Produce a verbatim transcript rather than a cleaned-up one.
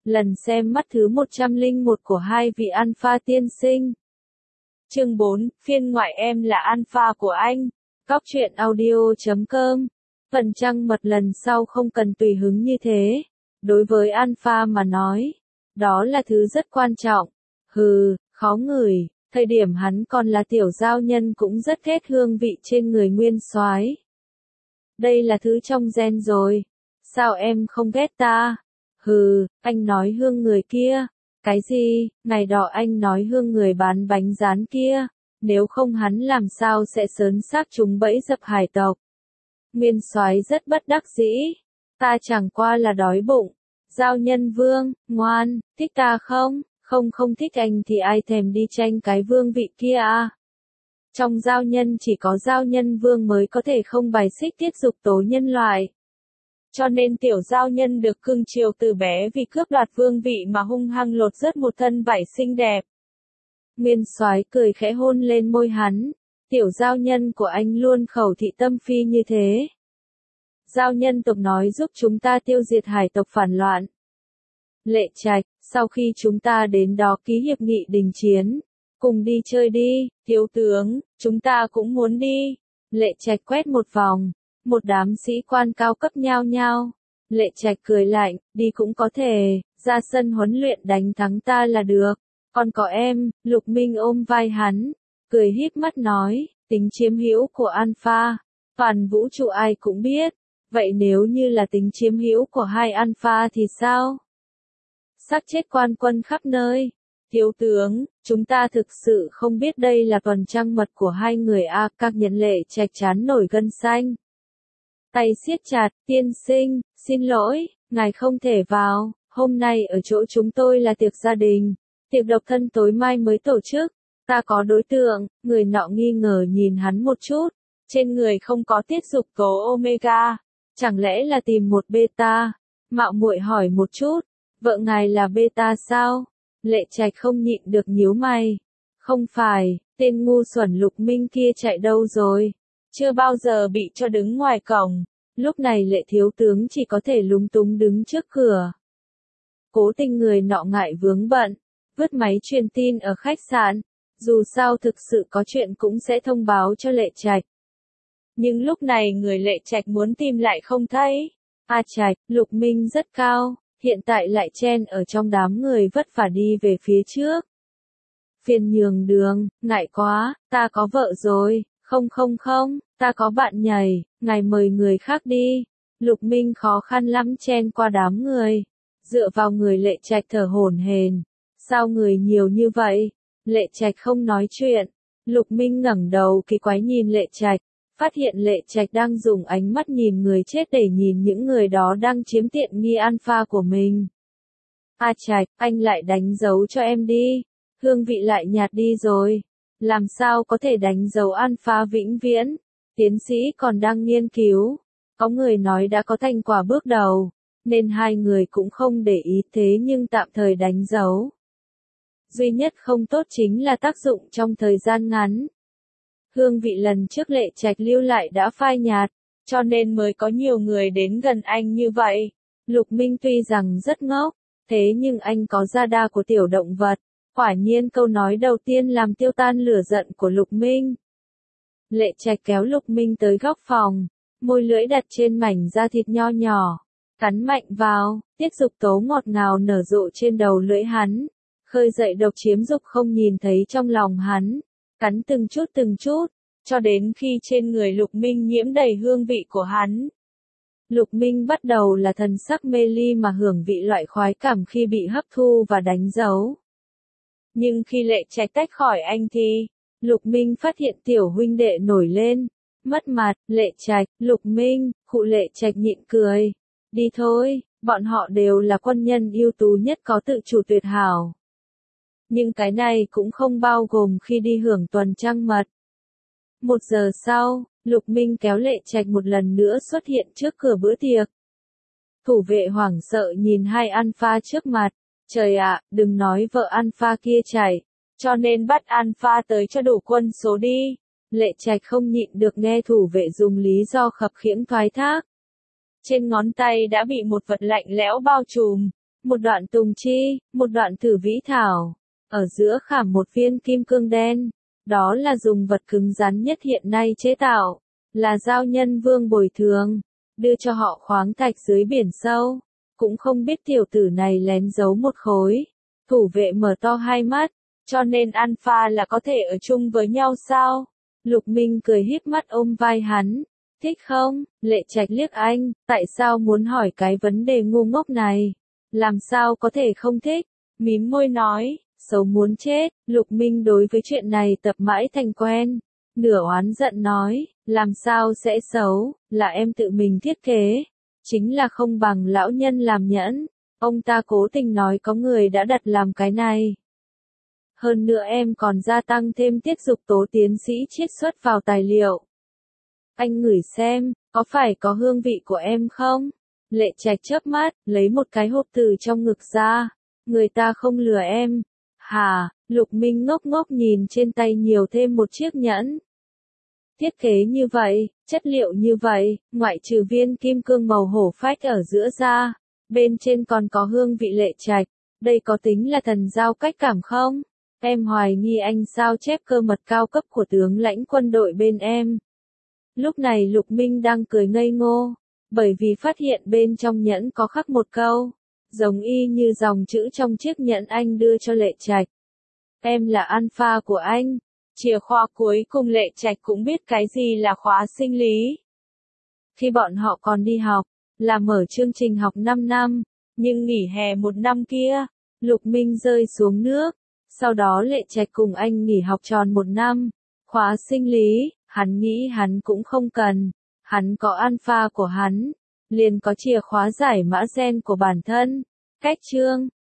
Lần xem mắt thứ một trăm lẻ một của hai vị Alpha tiên sinh. Chương bốn, phiên ngoại em là Alpha của anh. Cóc truyện audio chấm com. Phần trăng mật lần sau không cần tùy hứng như thế. Đối với Alpha mà nói, đó là thứ rất quan trọng. Hừ, khó ngửi, thời điểm hắn còn là tiểu giao nhân cũng rất ghét hương vị trên người nguyên soái. Đây là thứ trong gen rồi. Sao em không ghét ta? Hừ, anh nói hương người kia. Cái gì? Ngày đó anh nói hương người bán bánh rán kia. Nếu không hắn làm sao sẽ sớn xác chúng bẫy dập hải tộc. Nguyên soái rất bất đắc dĩ. Ta chẳng qua là đói bụng. Giao nhân vương, ngoan, thích ta không? Không không thích anh thì ai thèm đi tranh cái vương vị kia à? Trong giao nhân chỉ có giao nhân vương mới có thể không bài xích tiết dục tố nhân loại. Cho nên tiểu giao nhân được cưng chiều từ bé vì cướp đoạt vương vị mà hung hăng lột rớt một thân vảy xinh đẹp. Nguyên soái cười khẽ hôn lên môi hắn. Tiểu giao nhân của anh luôn khẩu thị tâm phi như thế. Giao nhân tộc nói giúp chúng ta tiêu diệt hải tộc phản loạn. Lệ Trạch, sau khi chúng ta đến đó ký hiệp nghị đình chiến, cùng đi chơi đi, thiếu tướng, chúng ta cũng muốn đi. Lệ Trạch quét một vòng, một đám sĩ quan cao cấp nhao nhao. Lệ Trạch cười lạnh, đi cũng có thể, ra sân huấn luyện đánh thắng ta là được. Còn có em, Lục Minh ôm vai hắn, cười híp mắt nói, tính chiếm hữu của Alpha, toàn vũ trụ ai cũng biết. Vậy nếu như là tính chiếm hữu của hai Alpha thì sao? Xác chết quan quân khắp nơi. Thiếu tướng, chúng ta thực sự không biết đây là tuần trăng mật của hai người a. Các nhận Lệ Trạch chán nổi gân xanh. Tay siết chặt, tiên sinh, xin lỗi, ngài không thể vào, hôm nay ở chỗ chúng tôi là tiệc gia đình, tiệc độc thân tối mai mới tổ chức, ta có đối tượng. Người nọ nghi ngờ nhìn hắn một chút, trên người không có tiết dục tố Omega, chẳng lẽ là tìm một beta, mạo muội hỏi một chút, vợ ngài là beta sao? Lệ Trạch không nhịn được nhíu mày, không phải, tên ngu xuẩn Lục Minh kia chạy đâu rồi? Chưa bao giờ bị cho đứng ngoài cổng, lúc này Lệ thiếu tướng chỉ có thể lúng túng đứng trước cửa. Cố Tình người nọ ngại vướng bận, vứt máy truyền tin ở khách sạn, dù sao thực sự có chuyện cũng sẽ thông báo cho Lệ Trạch. Nhưng lúc này người Lệ Trạch muốn tìm lại không thấy. A Trạch, Lục Minh rất cao, hiện tại lại chen ở trong đám người vất vả đi về phía trước. Phiền nhường đường, ngại quá, ta có vợ rồi. Không không không, ta có bạn nhảy, ngài mời người khác đi. Lục Minh khó khăn lắm chen qua đám người, dựa vào người Lệ Trạch thở hổn hển. Sao người nhiều như vậy? Lệ Trạch không nói chuyện. Lục Minh ngẩng đầu kỳ quái nhìn Lệ Trạch, phát hiện Lệ Trạch đang dùng ánh mắt nhìn người chết để nhìn những người đó đang chiếm tiện nghi Alpha của mình. A Trạch, anh lại đánh dấu cho em đi. Hương vị lại nhạt đi rồi. Làm sao có thể đánh dấu Alpha vĩnh viễn? Tiến sĩ còn đang nghiên cứu. Có người nói đã có thành quả bước đầu, nên hai người cũng không để ý thế nhưng tạm thời đánh dấu. Duy nhất không tốt chính là tác dụng trong thời gian ngắn. Hương vị lần trước Lệ Trạch lưu lại đã phai nhạt, cho nên mới có nhiều người đến gần anh như vậy. Lục Minh tuy rằng rất ngốc, thế nhưng anh có radar của tiểu động vật. Quả nhiên câu nói đầu tiên làm tiêu tan lửa giận của Lục Minh. Lệ Trạch kéo Lục Minh tới góc phòng, môi lưỡi đặt trên mảnh da thịt nho nhỏ, cắn mạnh vào, tiết dục tố ngọt ngào nở rộ trên đầu lưỡi hắn, khơi dậy độc chiếm dục không nhìn thấy trong lòng hắn, cắn từng chút từng chút, cho đến khi trên người Lục Minh nhiễm đầy hương vị của hắn. Lục Minh bắt đầu là thần sắc mê ly mà hưởng vị loại khoái cảm khi bị hấp thu và đánh dấu. Nhưng khi Lệ Trạch tách khỏi anh thì, Lục Minh phát hiện tiểu huynh đệ nổi lên, mất mặt. Lệ Trạch, Lục Minh, khụ Lệ Trạch nhịn cười. Đi thôi, bọn họ đều là quân nhân ưu tú nhất có tự chủ tuyệt hảo. Nhưng cái này cũng không bao gồm khi đi hưởng tuần trăng mật. Một giờ sau, Lục Minh kéo Lệ Trạch một lần nữa xuất hiện trước cửa bữa tiệc. Thủ vệ hoảng sợ nhìn hai Alpha trước mặt. Trời ạ, đừng nói vợ Alpha kia chạy, cho nên bắt Alpha tới cho đủ quân số đi. Lệ Trạch không nhịn được nghe thủ vệ dùng lý do khập khiễng thoái thác. Trên ngón tay đã bị một vật lạnh lẽo bao trùm, một đoạn tùng chi, một đoạn thử vĩ thảo. Ở giữa khảm một viên kim cương đen. Đó là dùng vật cứng rắn nhất hiện nay chế tạo. Là giao nhân vương bồi thường. Đưa cho họ khoáng thạch dưới biển sâu. Cũng không biết tiểu tử này lén giấu một khối. Thủ vệ mở to hai mắt. Cho nên Alpha là có thể ở chung với nhau sao? Lục Minh cười híp mắt ôm vai hắn. Thích không? Lệ Trạch liếc anh, tại sao muốn hỏi cái vấn đề ngu ngốc này? Làm sao có thể không thích? Mím môi nói, xấu muốn chết. Lục Minh đối với chuyện này tập mãi thành quen. Nửa oán giận nói, làm sao sẽ xấu, là em tự mình thiết kế. Chính là không bằng lão nhân làm nhẫn. Ông ta cố tình nói có người đã đặt làm cái này. Hơn nữa em còn gia tăng thêm tiết dục tố tiến sĩ chiết xuất vào tài liệu. Anh ngửi xem, có phải có hương vị của em không? Lệ Trạch chớp mắt, lấy một cái hộp từ trong ngực ra. Người ta không lừa em. Hà, Lục Minh ngốc ngốc nhìn trên tay nhiều thêm một chiếc nhẫn. Thiết kế như vậy, chất liệu như vậy, ngoại trừ viên kim cương màu hổ phách ở giữa ra, bên trên còn có hương vị Lệ Trạch. Đây có tính là thần giao cách cảm không? Em hoài nghi anh sao chép cơ mật cao cấp của tướng lãnh quân đội bên em. Lúc này Lục Minh đang cười ngây ngô, bởi vì phát hiện bên trong nhẫn có khắc một câu, giống y như dòng chữ trong chiếc nhẫn anh đưa cho Lệ Trạch. Em là Alpha của anh. Chìa khóa cuối cùng Lệ Trạch cũng biết cái gì là khóa sinh lý. Khi bọn họ còn đi học, là mở chương trình học năm năm, nhưng nghỉ hè một năm kia, Lục Minh rơi xuống nước. Sau đó Lệ Trạch cùng anh nghỉ học tròn một năm. Khóa sinh lý, hắn nghĩ hắn cũng không cần. Hắn có Alpha của hắn, liền có chìa khóa giải mã gen của bản thân. Cách chương